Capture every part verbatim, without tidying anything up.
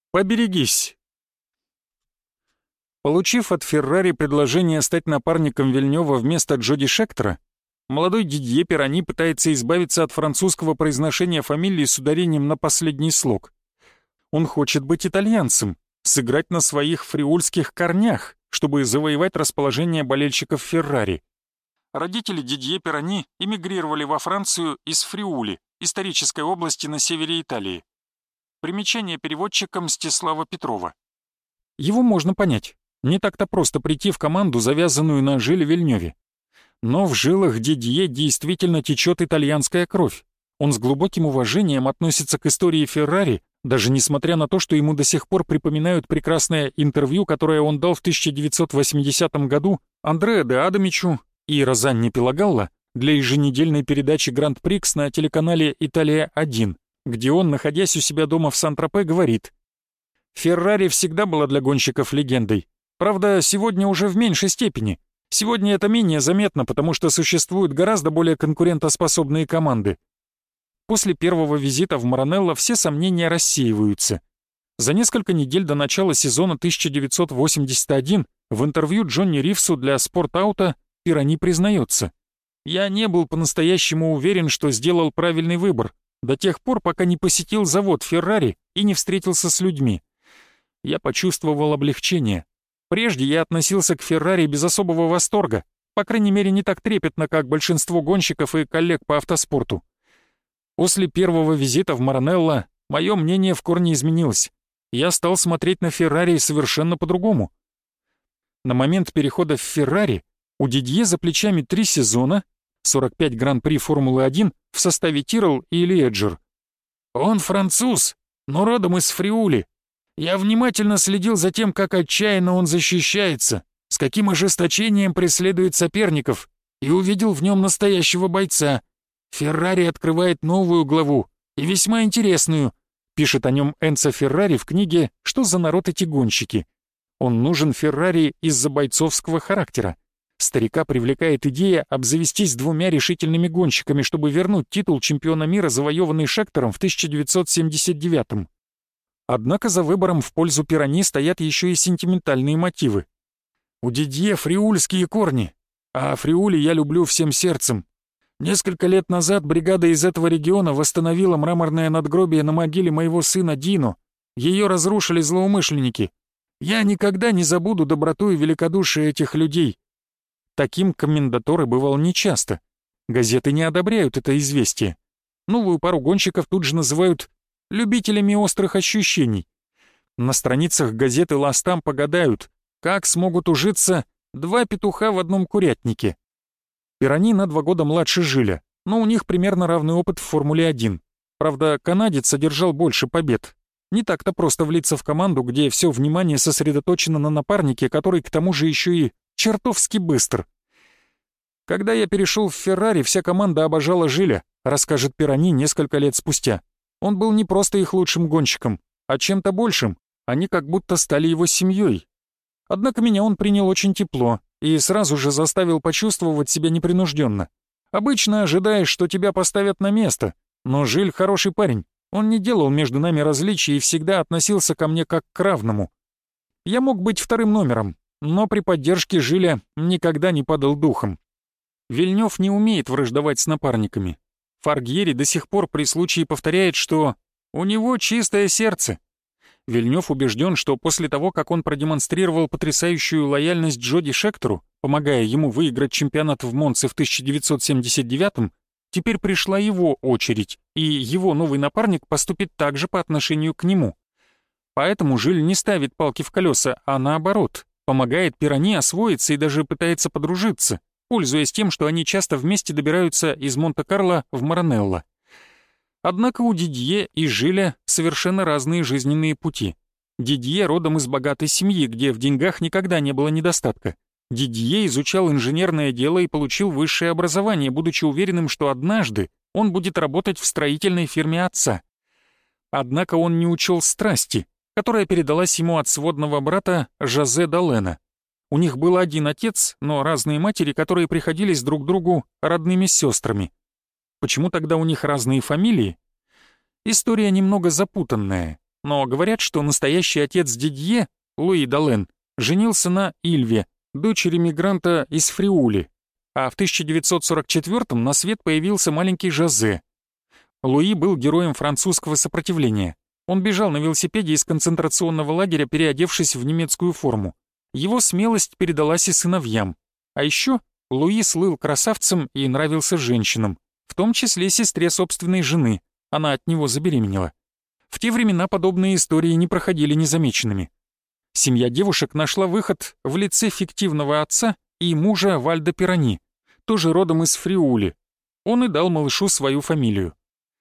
Поберегись. Получив от Феррари предложение стать напарником Вильнёва вместо Джоди Шектора, молодой Дидье Пирани пытается избавиться от французского произношения фамилии с ударением на последний слог. Он хочет быть итальянцем, сыграть на своих фриульских корнях, чтобы завоевать расположение болельщиков Феррари. Родители Дидье Пирани эмигрировали во Францию из Фриули, исторической области на севере Италии. Примечание переводчика Мстислава Петрова. Его можно понять. Не так-то просто прийти в команду, завязанную на Жиле Вильнёве. Но в жилах Дидье действительно течет итальянская кровь. Он с глубоким уважением относится к истории Феррари, даже несмотря на то, что ему до сих пор припоминают прекрасное интервью, которое он дал в тысяча девятьсот восьмидесятом году Андреа де Адамичу и Розанне Пелагалло для еженедельной передачи «Гранд-Прикс» на телеканале «Италия-один», где он, находясь у себя дома в Сан-Тропе, говорит: «Феррари всегда была для гонщиков легендой. Правда, сегодня уже в меньшей степени. Сегодня это менее заметно, потому что существуют гораздо более конкурентоспособные команды». После первого визита в Маранелло все сомнения рассеиваются. За несколько недель до начала сезона тысяча девятьсот восемьдесят один в интервью Джонни Ривсу для «Спорт-Ауто» Пирани признается: «Я не был по-настоящему уверен, что сделал правильный выбор, до тех пор, пока не посетил завод Феррари и не встретился с людьми. Я почувствовал облегчение. Прежде я относился к Феррари без особого восторга, по крайней мере не так трепетно, как большинство гонщиков и коллег по автоспорту. После первого визита в Маранелло мое мнение в корне изменилось. Я стал смотреть на Феррари совершенно по-другому. На момент перехода в Феррари у Дидье за плечами три сезона, сорок пять Гран-при Формулы-один в составе Тиррелл и Лиэджер. Он француз, но родом из Фриули. Я внимательно следил за тем, как отчаянно он защищается, с каким ожесточением преследует соперников, и увидел в нем настоящего бойца. Феррари открывает новую главу, и весьма интересную», пишет о нем Энцо Феррари в книге «Что за народ эти гонщики?». Он нужен Феррари из-за бойцовского характера. Старика привлекает идея обзавестись двумя решительными гонщиками, чтобы вернуть титул чемпиона мира, завоеванный Шектором в тысяча девятьсот семьдесят девятом. Однако за выбором в пользу Пирани стоят еще и сентиментальные мотивы. «У Дидье фриульские корни, а Фриули я люблю всем сердцем. Несколько лет назад бригада из этого региона восстановила мраморное надгробие на могиле моего сына Дино. Ее разрушили злоумышленники. Я никогда не забуду доброту и великодушие этих людей». Таким коммендатор и бывал нечасто. Газеты не одобряют это известие. Новую пару гонщиков тут же называют любителями острых ощущений. На страницах газеты «Ла Стампа» гадают, как смогут ужиться два петуха в одном курятнике. Пирани на два года младше Жиля, но у них примерно равный опыт в Формуле-один. Правда, канадец одержал больше побед. Не так-то просто влиться в команду, где все внимание сосредоточено на напарнике, который к тому же еще и чертовски быстр. «Когда я перешел в Феррари, вся команда обожала Жиля», расскажет Пирани несколько лет спустя. «Он был не просто их лучшим гонщиком, а чем-то большим. Они как будто стали его семьей. Однако меня он принял очень тепло и сразу же заставил почувствовать себя непринужденно. Обычно ожидаешь, что тебя поставят на место, но Жиль хороший парень. Он не делал между нами различий и всегда относился ко мне как к равному. Я мог быть вторым номером, но при поддержке Жиля никогда не падал духом». Вильнёв не умеет враждовать с напарниками. Фаргьери до сих пор при случае повторяет, что у него чистое сердце. Вильнёв убежден, что после того, как он продемонстрировал потрясающую лояльность Джоди Шектору, помогая ему выиграть чемпионат в Монце в тысяча девятьсот семьдесят девятом, теперь пришла его очередь, и его новый напарник поступит так же по отношению к нему. Поэтому Жиль не ставит палки в колеса, а наоборот, помогает Пирани освоиться и даже пытается подружиться, пользуясь тем, что они часто вместе добираются из Монте-Карло в Маранелло. Однако у Дидье и Жиля совершенно разные жизненные пути. Дидье родом из богатой семьи, где в деньгах никогда не было недостатка. Дидье изучал инженерное дело и получил высшее образование, будучи уверенным, что однажды он будет работать в строительной фирме отца. Однако он не учел страсти, которая передалась ему от сводного брата Жозе Далена. У них был один отец, но разные матери, которые приходились друг другу родными сестрами. Почему тогда у них разные фамилии? История немного запутанная. но говорят, что настоящий отец Дидье, Луи Дален, женился на Ильве, дочери мигранта из Фриули, а в тысяча девятьсот сорок четвёртом на свет появился маленький Жозе. Луи был героем французского сопротивления. Он бежал на велосипеде из концентрационного лагеря, переодевшись в немецкую форму. Его смелость передалась и сыновьям. А еще Луи слыл красавцем и нравился женщинам, в том числе сестре собственной жены. Она от него забеременела. В те времена подобные истории не проходили незамеченными. Семья девушек нашла выход в лице фиктивного отца и мужа Вальда Пирани, тоже родом из Фриули. Он и дал малышу свою фамилию.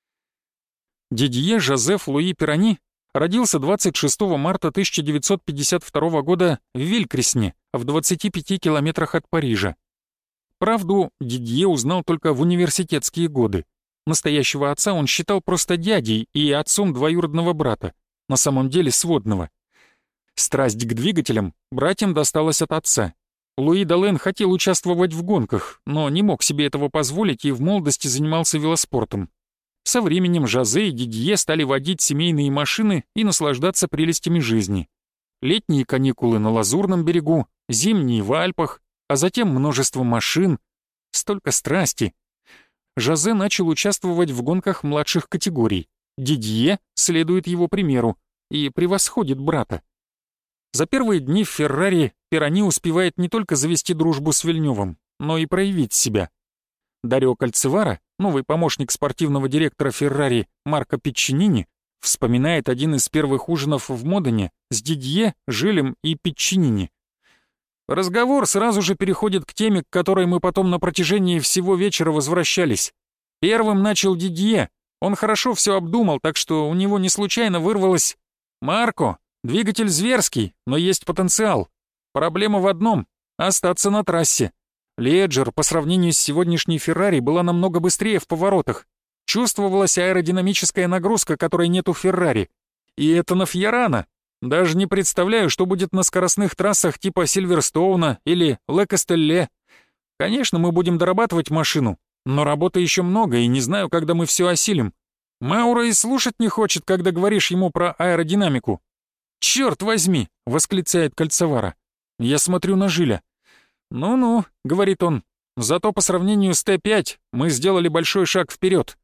Дидье Жозеф Луи Пирани родился двадцать шестого марта тысяча девятьсот пятьдесят второго года в Вилькресне, в двадцати пяти километрах от Парижа. Правду Дидье узнал только в университетские годы. Настоящего отца он считал просто дядей и отцом двоюродного брата, на самом деле сводного. Страсть к двигателям братьям досталась от отца. Луи Дален хотел участвовать в гонках, но не мог себе этого позволить и в молодости занимался велоспортом. Со временем Жозе и Дидье стали водить семейные машины и наслаждаться прелестями жизни. Летние каникулы на Лазурном берегу, зимние в Альпах, а затем множество машин. Столько страсти. Жозе начал участвовать в гонках младших категорий. Дидье следует его примеру и превосходит брата. За первые дни в Феррари Пирани успевает не только завести дружбу с Вильнёвым, но и проявить себя. Дарио Кальцевара, новый помощник спортивного директора Феррари Марко Пиччинини, вспоминает один из первых ужинов в Модене с Дидье, Жилем и Пиччинини. Разговор сразу же переходит к теме, к которой мы потом на протяжении всего вечера возвращались. Первым начал Дидье. Он хорошо все обдумал, так что у него не случайно вырвалось: «Марко, двигатель зверский, но есть потенциал. Проблема в одном — остаться на трассе. Леджер по сравнению с сегодняшней Феррари была намного быстрее в поворотах. Чувствовалась аэродинамическая нагрузка, которой нет у Феррари. И это на Фьярано. Даже не представляю, что будет на скоростных трассах типа Сильверстоуна или Ле Кастелле. Конечно, мы будем дорабатывать машину, но работы еще много, и не знаю, когда мы все осилим. Мауро и слушать не хочет, когда говоришь ему про аэродинамику». «Черт возьми!» — восклицает Кальцевара. Я смотрю на Жиля. «Ну-ну», — говорит он, — «зато по сравнению с Т пять мы сделали большой шаг вперед».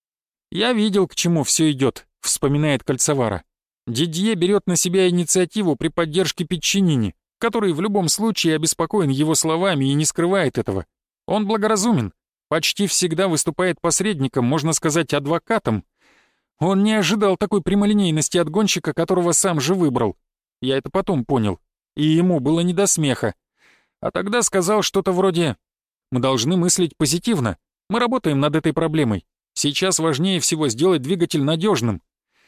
«Я видел, к чему все идет», — вспоминает Кальцевара. Дидье берет на себя инициативу при поддержке Пиччинини, который в любом случае обеспокоен его словами и не скрывает этого. Он благоразумен, почти всегда выступает посредником, можно сказать, адвокатом. Он не ожидал такой прямолинейности от гонщика, которого сам же выбрал. Я это потом понял, и ему было не до смеха. А тогда сказал что-то вроде: «Мы должны мыслить позитивно. Мы работаем над этой проблемой. Сейчас важнее всего сделать двигатель надежным».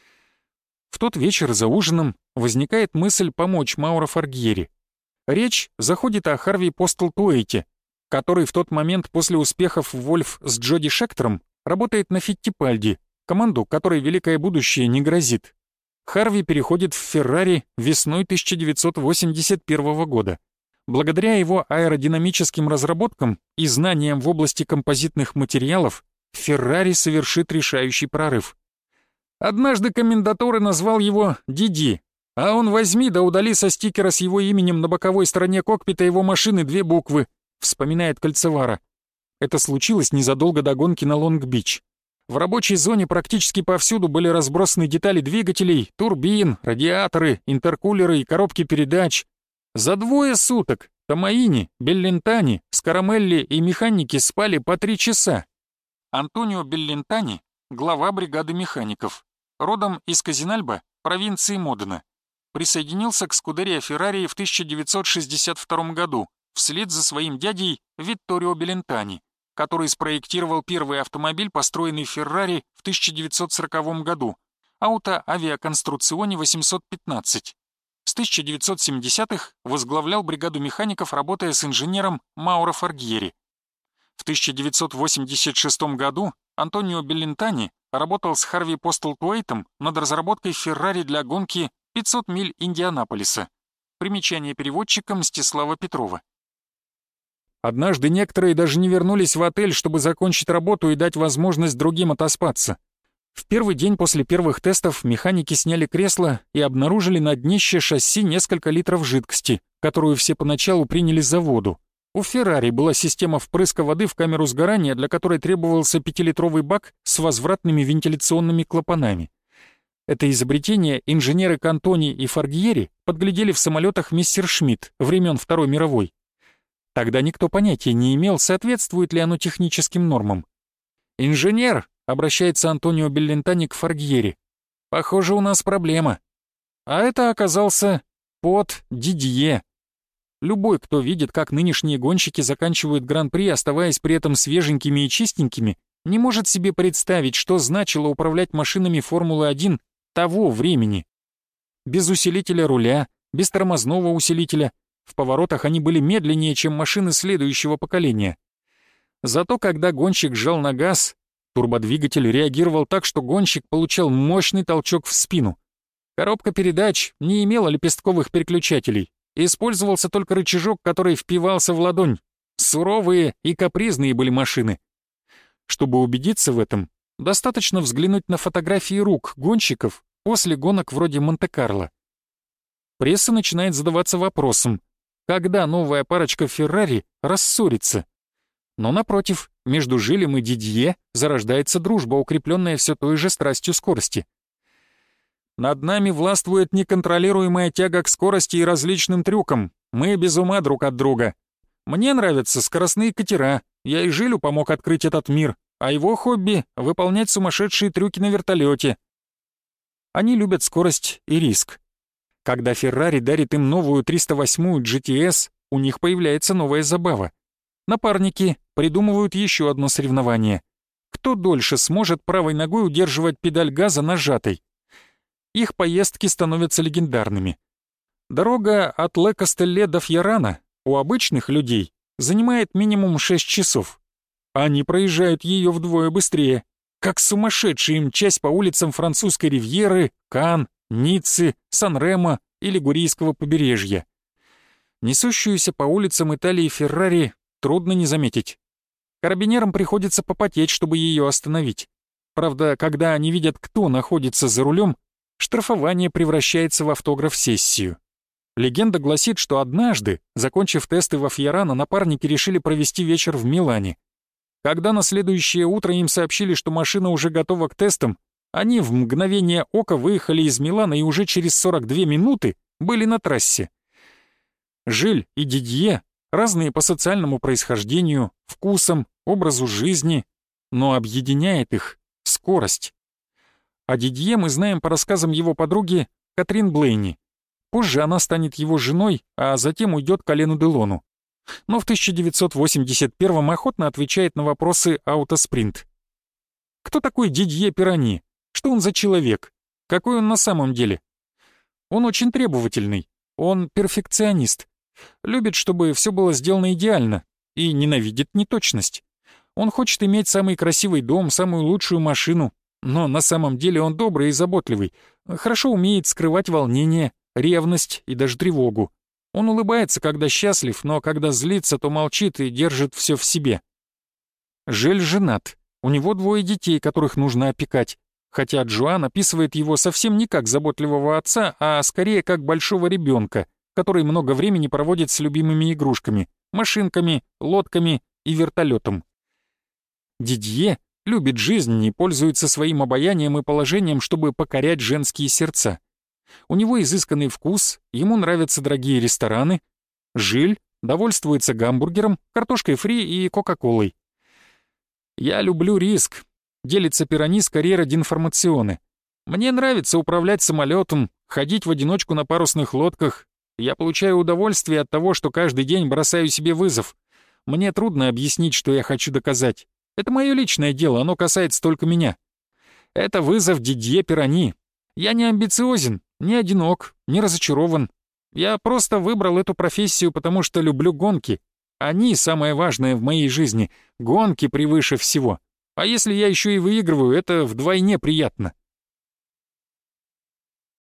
В тот вечер за ужином возникает мысль помочь Мауро Форгьери. Речь заходит о Харви Постлтуэйте, который в тот момент после успехов Вольф с Джоди Шектером работает на Фиттипальди, команду, которой великое будущее не грозит. Харви переходит в Феррари весной тысяча девятьсот восемьдесят первого года. Благодаря его аэродинамическим разработкам и знаниям в области композитных материалов Феррари совершит решающий прорыв. Однажды комментаторы назвал его Диди, а он возьми да удали со стикера с его именем на боковой стороне кокпита его машины две буквы, вспоминает Кальцевара. Это случилось незадолго до гонки на Лонг-Бич. В рабочей зоне практически повсюду были разбросаны детали двигателей, турбин, радиаторы, интеркулеры и коробки передач. За двое суток Томаини, Беллинтани, Скарамелли и механики спали по три часа. Антонио Беллинтани, глава бригады механиков, родом из Казинальба, провинции Модена, присоединился к Скудерия Феррари в тысяча девятьсот шестьдесят втором году вслед за своим дядей Витторио Беллинтани, который спроектировал первый автомобиль, построенный Феррари в тысяча девятьсот сороковом году, Auto-Aviacostruzione восемьсот пятнадцать. С тысяча девятьсот семидесятых возглавлял бригаду механиков, работая с инженером Мауро Форгьери. В тысяча девятьсот восемьдесят шестом году Антонио Беллинтани работал с Харви Постлтуэйтом над разработкой Феррари для гонки пятьсот миль Индианаполиса. Примечание переводчика Мстислава Петрова. Однажды некоторые даже не вернулись в отель, чтобы закончить работу и дать возможность другим отоспаться. В первый день после первых тестов механики сняли кресло и обнаружили на днище шасси несколько литров жидкости, которую все поначалу приняли за воду. У Феррари была система впрыска воды в камеру сгорания, для которой требовался пятилитровый бак с возвратными вентиляционными клапанами. Это изобретение инженеры Кантони и Фаргьери подглядели в самолетах Мессершмитт времен Второй мировой. Тогда никто понятия не имел, соответствует ли оно техническим нормам. «Инженер», — обращается Антонио Беллинтани к Фаргьери, — «похоже, у нас проблема». А это оказался пот Дидье. Любой, кто видит, как нынешние гонщики заканчивают гран-при, оставаясь при этом свеженькими и чистенькими, не может себе представить, что значило управлять машинами Формулы-один того времени. Без усилителя руля, без тормозного усилителя, в поворотах они были медленнее, чем машины следующего поколения. Зато когда гонщик жал на газ, турбодвигатель реагировал так, что гонщик получал мощный толчок в спину. Коробка передач не имела лепестковых переключателей, использовался только рычажок, который впивался в ладонь. Суровые и капризные были машины. Чтобы убедиться в этом, достаточно взглянуть на фотографии рук гонщиков после гонок вроде Монте-Карло. Пресса начинает задаваться вопросом, когда новая парочка Феррари рассорится. Но напротив, между Жилем и Дидье зарождается дружба, укрепленная все той же страстью скорости. «Над нами властвует неконтролируемая тяга к скорости и различным трюкам. Мы без ума друг от друга. Мне нравятся скоростные катера, я и Жилю помог открыть этот мир, а его хобби — выполнять сумасшедшие трюки на вертолете. Они любят скорость и риск. Когда Феррари дарит им новую триста восьмую джи ти эс, у них появляется новая забава. Напарники придумывают еще одно соревнование. Кто дольше сможет правой ногой удерживать педаль газа нажатой? Их поездки становятся легендарными. Дорога от Ле Кастелле до Фьярана у обычных людей занимает минимум шесть часов. Они проезжают ее вдвое быстрее, как сумасшедшие, мчась по улицам французской ривьеры, Кан, Ниццы, Сан-Ремо и Лигурийского побережья. Несущуюся по улицам Италии Феррари трудно не заметить. Карабинерам приходится попотеть, чтобы ее остановить. Правда, когда они видят, кто находится за рулем, штрафование превращается в автограф-сессию. Легенда гласит, что однажды, закончив тесты во Фьярано, напарники решили провести вечер в Милане. Когда на следующее утро им сообщили, что машина уже готова к тестам, они в мгновение ока выехали из Милана и уже через сорок две минуты были на трассе. Жиль и Дидье разные по социальному происхождению, вкусам, образу жизни, но объединяет их скорость. О Дидье мы знаем по рассказам его подруги Катрин Блейни. Позже она станет его женой, а затем уйдет к Алену Делону. Но в тысяча девятьсот восемьдесят первом охотно отвечает на вопросы «Аутоспринт». Кто такой Дидье Пирани? Что он за человек? Какой он на самом деле? Он очень требовательный, он перфекционист. Любит, чтобы все было сделано идеально, и ненавидит неточность. Он хочет иметь самый красивый дом, самую лучшую машину, но на самом деле он добрый и заботливый, хорошо умеет скрывать волнение, ревность и даже тревогу. Он улыбается, когда счастлив, но когда злится, то молчит и держит все в себе. Жиль женат, у него двое детей, которых нужно опекать, хотя Джоан описывает его совсем не как заботливого отца, а скорее как большого ребенка, который много времени проводит с любимыми игрушками, машинками, лодками и вертолетом. Дидье любит жизнь и пользуется своим обаянием и положением, чтобы покорять женские сердца. У него изысканный вкус, ему нравятся дорогие рестораны. Жиль довольствуется гамбургером, картошкой фри и кока-колой. «Я люблю риск», — делится Пирани с карьера д'информационе. «Мне нравится управлять самолетом, ходить в одиночку на парусных лодках. Я получаю удовольствие от того, что каждый день бросаю себе вызов. Мне трудно объяснить, что я хочу доказать. Это мое личное дело, оно касается только меня. Это вызов Дидье Пирани. Я не амбициозен, не одинок, не разочарован. Я просто выбрал эту профессию, потому что люблю гонки. Они самое важное в моей жизни. Гонки превыше всего. А если я еще и выигрываю, это вдвойне приятно».